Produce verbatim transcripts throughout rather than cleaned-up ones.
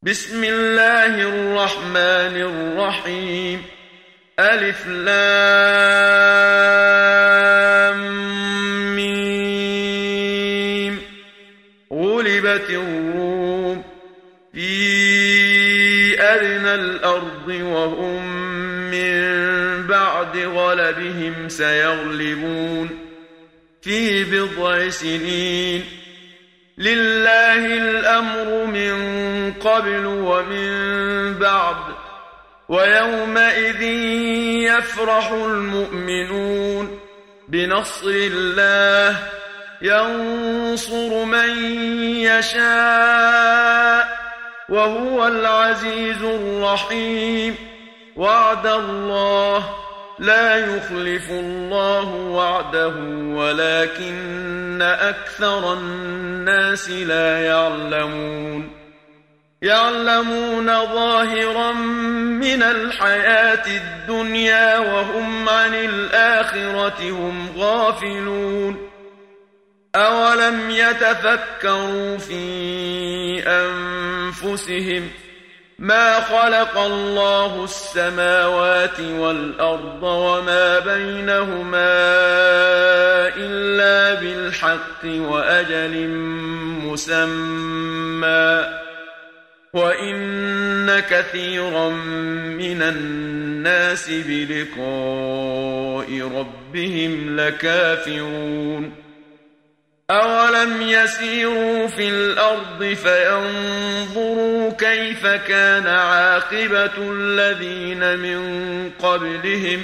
بسم الله الرحمن الرحيم. ألف لام ميم. غلبت الروم في أدنى الأرض وهم من بعد غلبهم سيغلبون في بضع سنين. لله الأمر من قبل ومن بعد ويومئذ يفرح المؤمنون بنصر الله ينصر من يشاء وهو العزيز الرحيم. وعد الله لا يخلف الله وعده ولكن أكثر الناس لا يعلمون. يعلمون ظاهرا من الحياة الدنيا وهم عن الآخرة هم غافلون. أولم يتفكروا في أنفسهم ما خلق الله السماوات والأرض وما بينهما إلا بالحق وأجل مسمى وإن كثيرا من الناس بلقاء ربهم لكافرون. أولم يسيروا في الأرض فينظروا كيف كان عاقبة الذين من قبلهم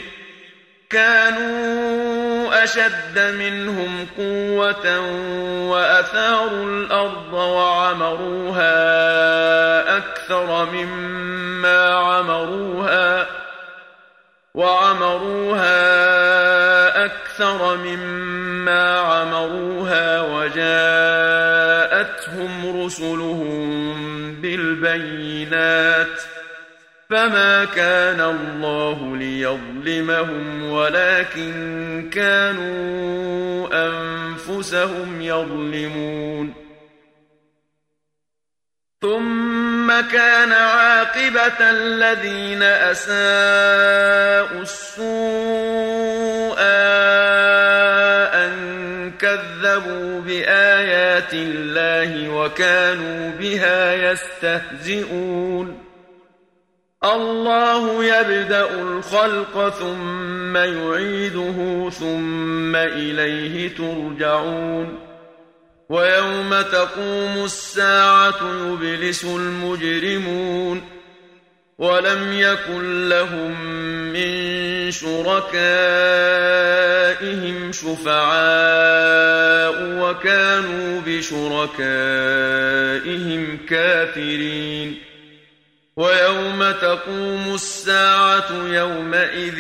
كانوا أشد منهم قوة وأثاروا الأرض وعمروها أكثر مما عمروها وعمروها أكثر مما عمروها وجاءتهم رسلهم بالبينات فما كان الله ليظلمهم ولكن كانوا أنفسهم يظلمون. ثم كان عاقبة الذين أساءوا السوء أن كذبوا بآيات الله وكانوا بها يستهزئون. الله يبدأ الخلق ثم يعيده ثم إليه ترجعون. ويوم تقوم الساعة يبلس المجرمون ولم يكن لهم من شركائهم شفعاء وكانوا بشركائهم كافرين. ويوم تقوم الساعة يومئذ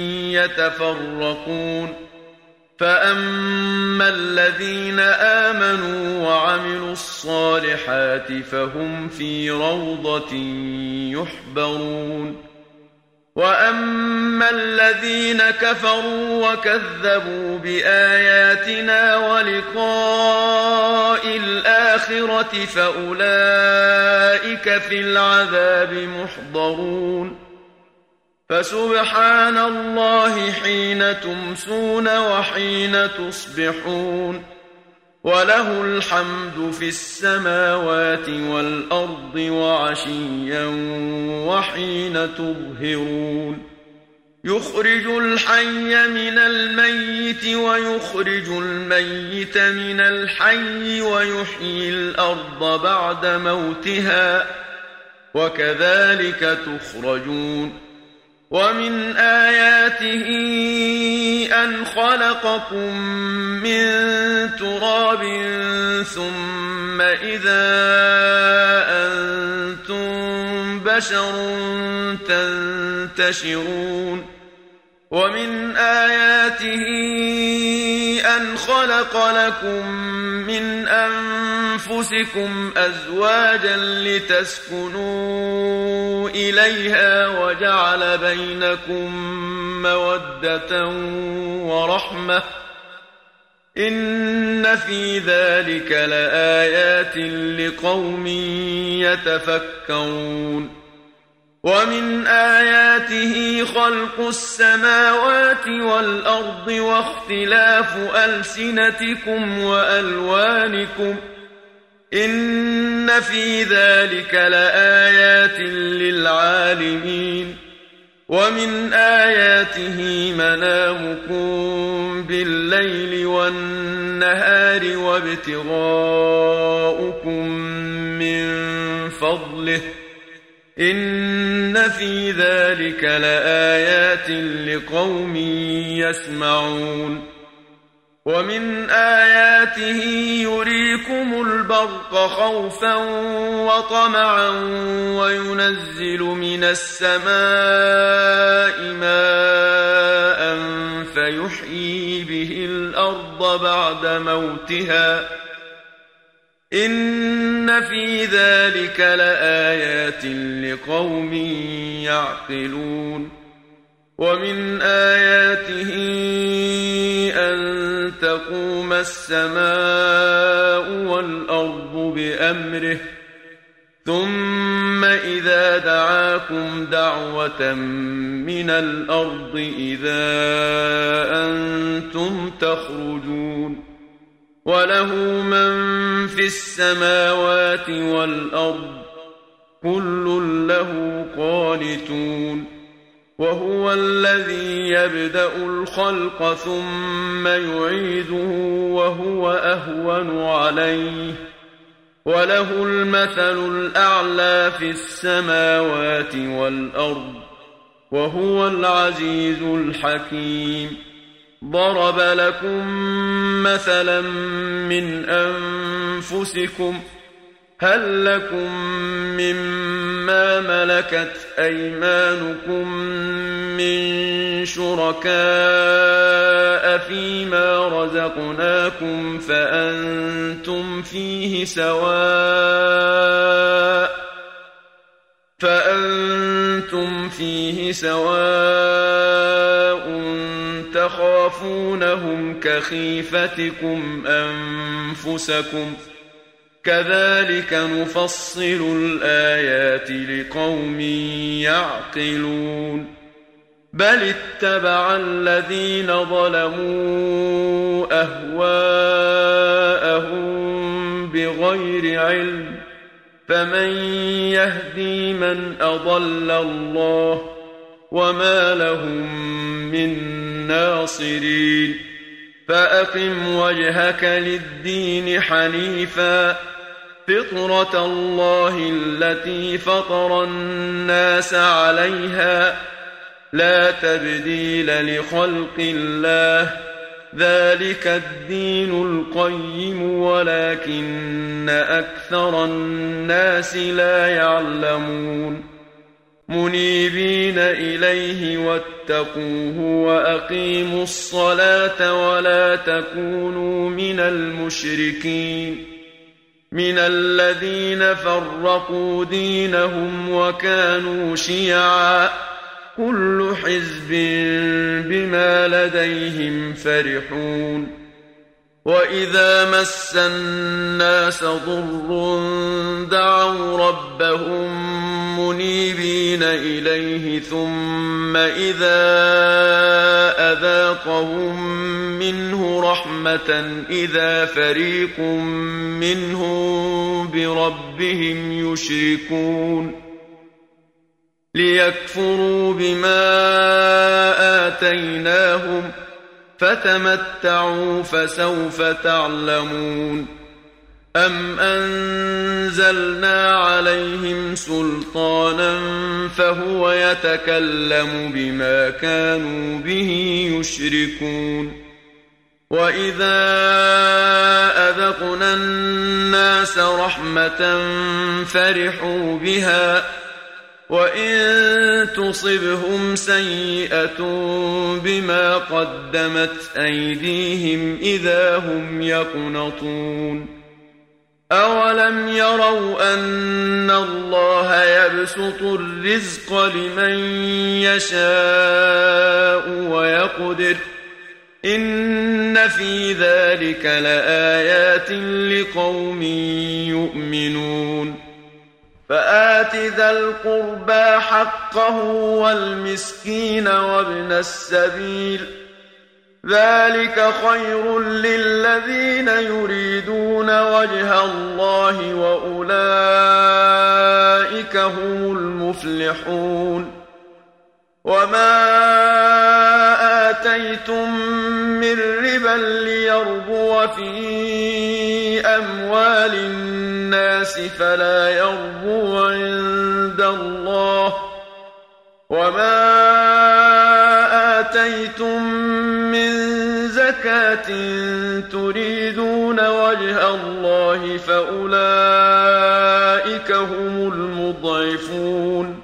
يتفرقون فأما الذين آمنوا وعملوا الصالحات فهم في روضة يحبرون. وأما الذين كفروا وكذبوا بآياتنا ولقاء الآخرة فأولئك في العذاب محضرون. فسبحان الله حين تمسون وحين تصبحون وله الحمد في السماوات والأرض وعشيا وحين تظهرون. يخرج الحي من الميت ويخرج الميت من الحي ويحيي الأرض بعد موتها وكذلك تخرجون. ومن آياته أن خلقكم من تراب ثم إذا أنتم بشر تنتشرون. ومن آياته أن خلق لكم من أنفسكم أزواجا لتسكنوا إليها وجعل بينكم مودة ورحمة إن في ذلك لآيات لقوم يتفكرون ومن آياته خلق السماوات والأرض واختلاف ألسنتكم وألوانكم إن في ذلك لآيات للعالمين ومن آياته منامكم بالليل والنهار وابتغاؤكم من فضله إن في ذلك لآيات لقوم يسمعون ومن آياته يريكم البرق خوفا وطمعا وينزل من السماء ماء فيحيي به الأرض بعد موتها إن في ذلك لآيات لقوم يعقلون ومن آياته أن تقوم السماء والأرض بأمره ثم إذا دعاكم دعوة من الأرض إذا أنتم تخرجون وله من في السماوات والأرض كل له قانتون وهو الذي يبدأ الخلق ثم يعيده وهو أهون عليه وله المثل الأعلى في السماوات والأرض وهو العزيز الحكيم ضرب لكم مثلا من أنفسكم هل لكم مما ملكت أيمانكم من شركاء فيما رزقناكم فأنتم فيه سواء فأنتم فيه سواء تخافونهم كخيفتكم أنفسكم كذلك نفصل الآيات لقوم يعقلون بل اتبع الذين ظلموا أهواءهم بغير علم فمن يهدي من أضل الله وما لهم من ناصرين فأقم وجهك للدين حنيفا فطرة الله التي فطر الناس عليها لا تبديل لخلق الله ذلك الدين القيم ولكن أكثر الناس لا يعلمون منيبين إليه واتقوه وأقيموا الصلاة ولا تكونوا من المشركين من الذين فرقوا دينهم وكانوا شيعا كل حزب بما لديهم فرحون وإذا مس الناس ضر دعوا ربهم منيبين إليه ثم إذا أذاقهم منه رحمة إذا فريق منهم بربهم يشركون ليكفروا بما آتيناهم فتمتعوا فسوف تعلمون أم أنزلنا عليهم سلطانا فهو يتكلم بما كانوا به يشركون وإذا أذقنا الناس رحمة فرحوا بها وإن تصبهم سيئة بما قدمت أيديهم إذا هم يقنطون أولم يروا أن الله يبسط الرزق لمن يشاء ويقدر إن في ذلك لآيات لقوم يؤمنون فآت ذا القربى حقه والمسكين وابن السبيل ذلك خير للذين يريدون وجه الله وأولئك هم المفلحون وما آتيتم من ربا ليربو في أموال الناس فلا يربو عند الله وما آتيتم من زكاة تريدون وجه الله فأولئك هم المضعفون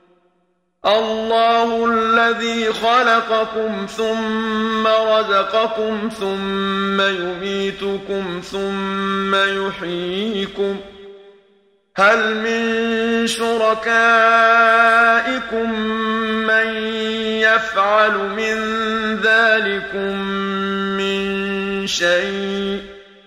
الله الذي خلقكم ثم رزقكم ثم يميتكم ثم يحييكم هل من شركائكم من يفعل من ذلكم من شيء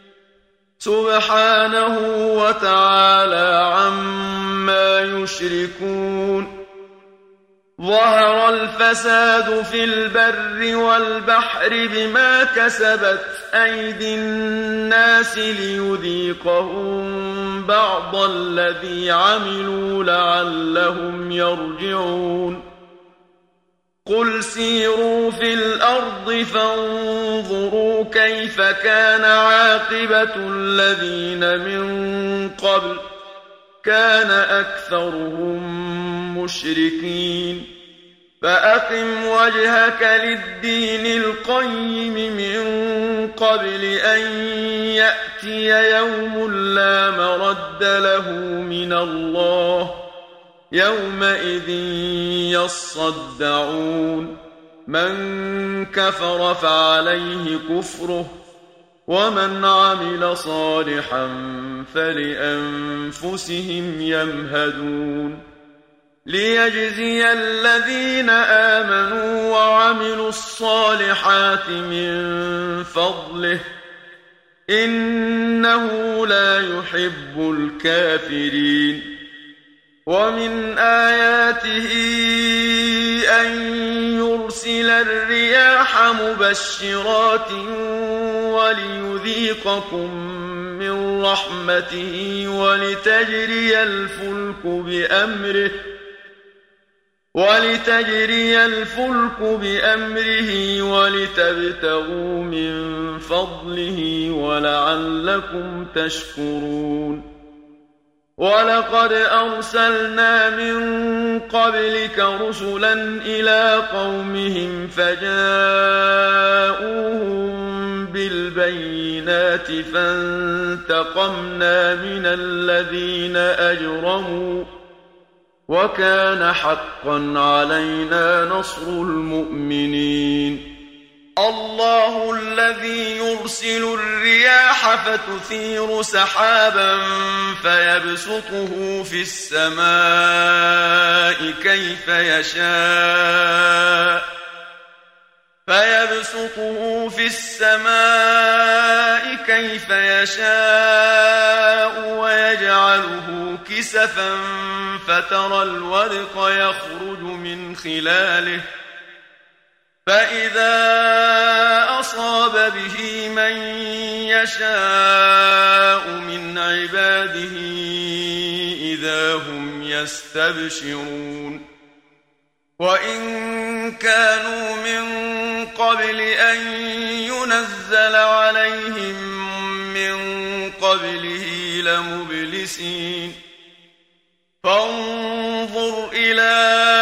سبحانه وتعالى عما يشركون ظهر الفساد في البر والبحر بما كسبت أيدي الناس ليذيقهم بعض الذي عملوا لعلهم يرجعون قل سيروا في الأرض فانظروا كيف كان عاقبة الذين من قبل كان أكثرهم مشركين فأقم وجهك للدين القيم من قبل أن يأتي يوم لا مرد له من الله يومئذ يصدعون من كفر فعليه كفره ومن عمل صالحا فلأنفسهم يمهدون ليجزي الذين آمنوا وعملوا الصالحات من فضله إنه لا يحب الكافرين ومن آياته أن يرسل الرياح مبشرات وليذيقكم من رحمته ولتجري الفلك بأمره ولتجري الفلك بأمره ولتبتغوا من فضله ولعلكم تشكرون ولقد أرسلنا من قبلك رسلا إلى قومهم فجاءوهم بالبينات فانتقمنا من الذين أجرموا وكان حقا علينا نصر المؤمنين الله الذي يرسل الرياح فتثير سحابا فيبسطه في السماء كيف يشاء فيبسطه في السماء كيف يشاء ويجعله كسفا فترى الودق يخرج من خلاله فإذا أصاب به من يشاء من عباده إذا هم يستبشرون وإن كانوا من قبل أن ينزل عليهم من قبله لمبلسين فانظر إلى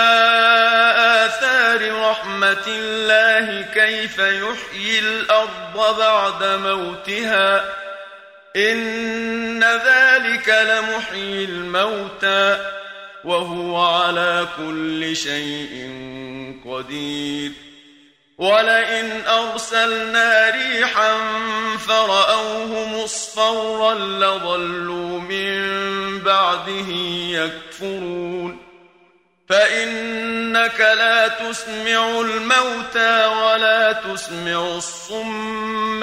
آثار رحمة الله كيف يحيي الأرض بعد موتها إن ذلك لمحيي الموتى وهو على كل شيء قدير ولئن أرسلنا ريحا فرأوه مصفرا لظلوا من بعده يكفرون فإنك لا تسمع الموتى ولا تسمع الصم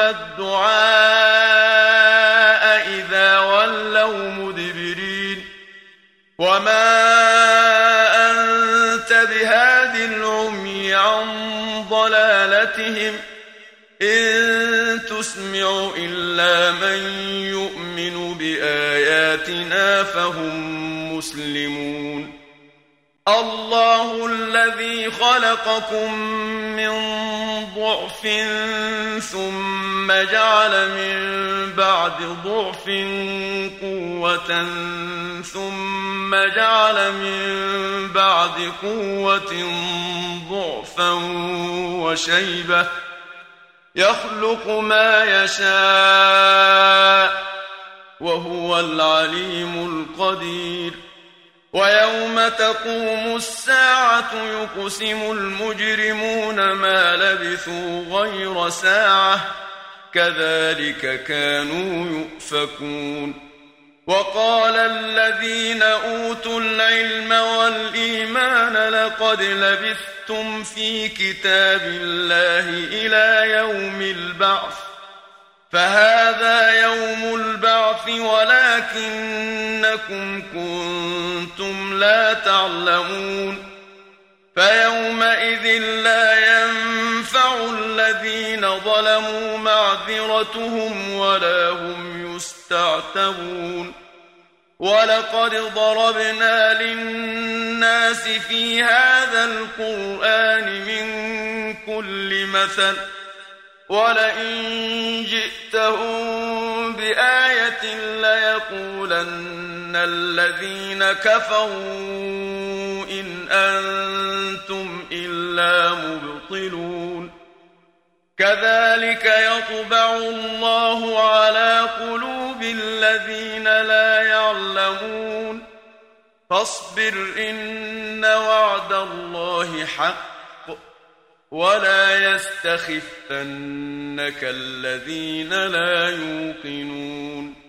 الدعاء إذا ولوا مدبرين وما أنت بهاد العمي عن ضلالتهم إن تسمع إلا من يؤمن بآياتنا فهم مسلمون الله الذي خلقكم من ضعف ثم جعل من بعد ضعف قوة ثم جعل من بعد قوة ضعفا وشيبة يخلق ما يشاء وهو العليم القدير ويوم تقوم الساعة يقسم المجرمون ما لبثوا غير ساعة كذلك كانوا يؤفكون وقال الذين أوتوا العلم والإيمان لقد لبثتم في كتاب الله إلى يوم البعث فهذا يوم البعث ولكنكم كنتم لا تعلمون فيومئذ لا ينفع الذين ظلموا معذرتهم ولا هم يستعتبون ولقد ضربنا للناس في هذا القرآن من كل مثل ولئن جئتهم بآية ليقولن الذين كفروا إن أنتم إلا مبطلون كذلك يطبع الله على قلوب الذين لا يعلمون فاصبر إن وعد الله حق ولا يستخفنك الذين لا يوقنون